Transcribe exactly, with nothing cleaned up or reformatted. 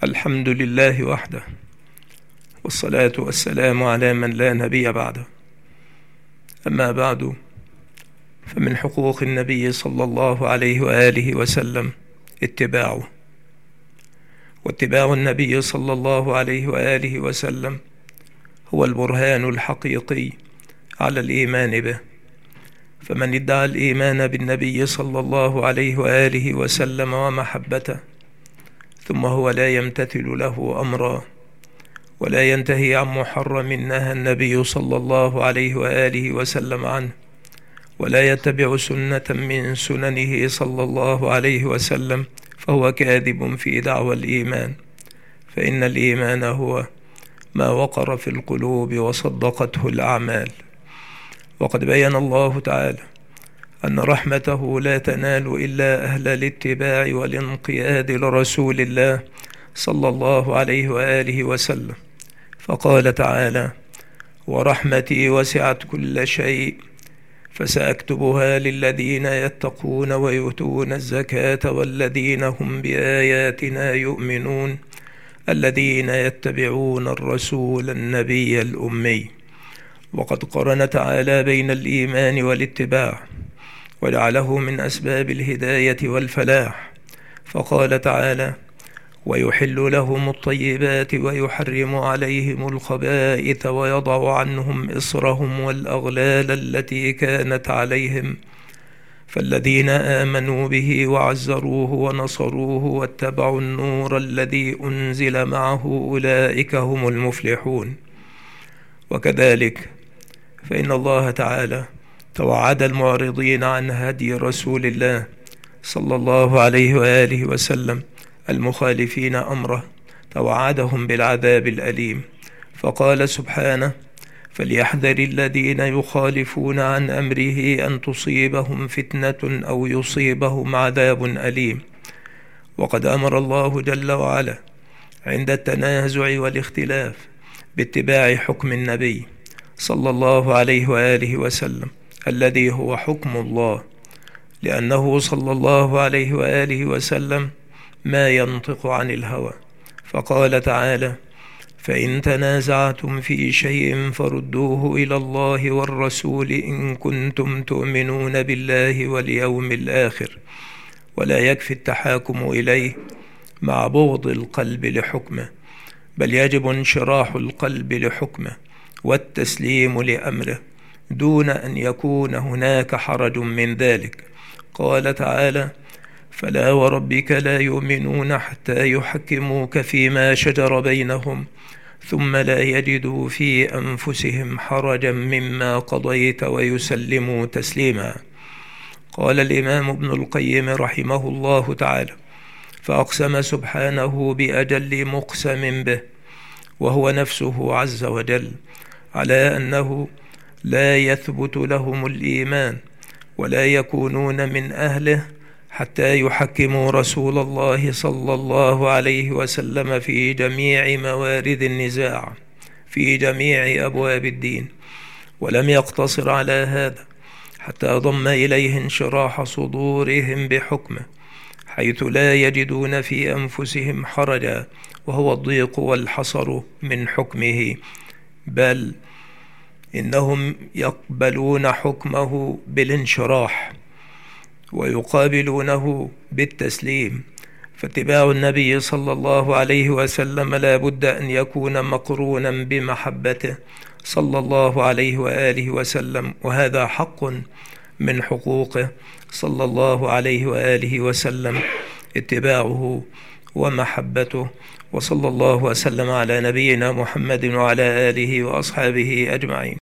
الحمد لله وحده، والصلاة والسلام على من لا نبي بعده. أما بعد، فمن حقوق النبي صلى الله عليه وآله وسلم اتباعه، واتباع النبي صلى الله عليه وآله وسلم هو البرهان الحقيقي على الإيمان به. فمن ادعى الإيمان بالنبي صلى الله عليه وآله وسلم ومحبته ثم هو لا يمتثل له أمرا ولا ينتهي عن محرم نهى النبي صلى الله عليه وآله وسلم عنه، ولا يتبع سنة من سننه صلى الله عليه وسلم، فهو كاذب في دعوى الإيمان. فإن الإيمان هو ما وقر في القلوب وصدقته الأعمال. وقد بين الله تعالى أن رحمته لا تنال إلا أهل الاتباع والانقياد لرسول الله صلى الله عليه وآله وسلم، فقال تعالى: ورحمتي وسعت كل شيء فسأكتبها للذين يتقون ويؤتون الزكاة والذين هم بآياتنا يؤمنون الذين يتبعون الرسول النبي الأمي. وقد قرن تعالى بين الإيمان والاتباع وجعله من أسباب الهداية والفلاح، فقال تعالى: ويحل لهم الطيبات ويحرم عليهم الخبائث ويضع عنهم إصرهم والأغلال التي كانت عليهم فالذين آمنوا به وعزروه ونصروه واتبعوا النور الذي أنزل معه أولئك هم المفلحون. وكذلك فإن الله تعالى توعد المعرضين عن هدي رسول الله صلى الله عليه وآله وسلم المخالفين أمره، توعدهم بالعذاب الأليم، فقال سبحانه: فليحذر الذين يخالفون عن أمره أن تصيبهم فتنة أو يصيبهم عذاب أليم. وقد أمر الله جل وعلا عند التنازع والاختلاف باتباع حكم النبي صلى الله عليه وآله وسلم الذي هو حكم الله، لأنه صلى الله عليه وآله وسلم ما ينطق عن الهوى، فقال تعالى: فإن تنازعتم في شيء فردوه إلى الله والرسول إن كنتم تؤمنون بالله واليوم الآخر. ولا يكفي التحاكم إليه مع بغض القلب لحكمه، بل يجب انشراح القلب لحكمه والتسليم لأمره دون أن يكون هناك حرج من ذلك. قال تعالى: فلا وربك لا يؤمنون حتى يحكموك فيما شجر بينهم ثم لا يجدوا في أنفسهم حرجا مما قضيت ويسلموا تسليما. قال الإمام ابن القيم رحمه الله تعالى: فأقسم سبحانه بأجل مقسم به وهو نفسه عز وجل على أنه لا يثبت لهم الإيمان ولا يكونون من أهله حتى يحكموا رسول الله صلى الله عليه وسلم في جميع موارد النزاع في جميع أبواب الدين. ولم يقتصر على هذا حتى ضم إليه انشراح صدورهم بحكمه حيث لا يجدون في أنفسهم حرجا، وهو الضيق والحصر من حكمه، بل إنهم يقبلون حكمه بالانشراح ويقابلونه بالتسليم. فاتباع النبي صلى الله عليه وسلم لا بد أن يكون مقرونا بمحبته صلى الله عليه وآله وسلم، وهذا حق من حقوقه صلى الله عليه وآله وسلم اتباعه ومحبته. وصلى الله وسلم على نبينا محمد وعلى آله وأصحابه أجمعين.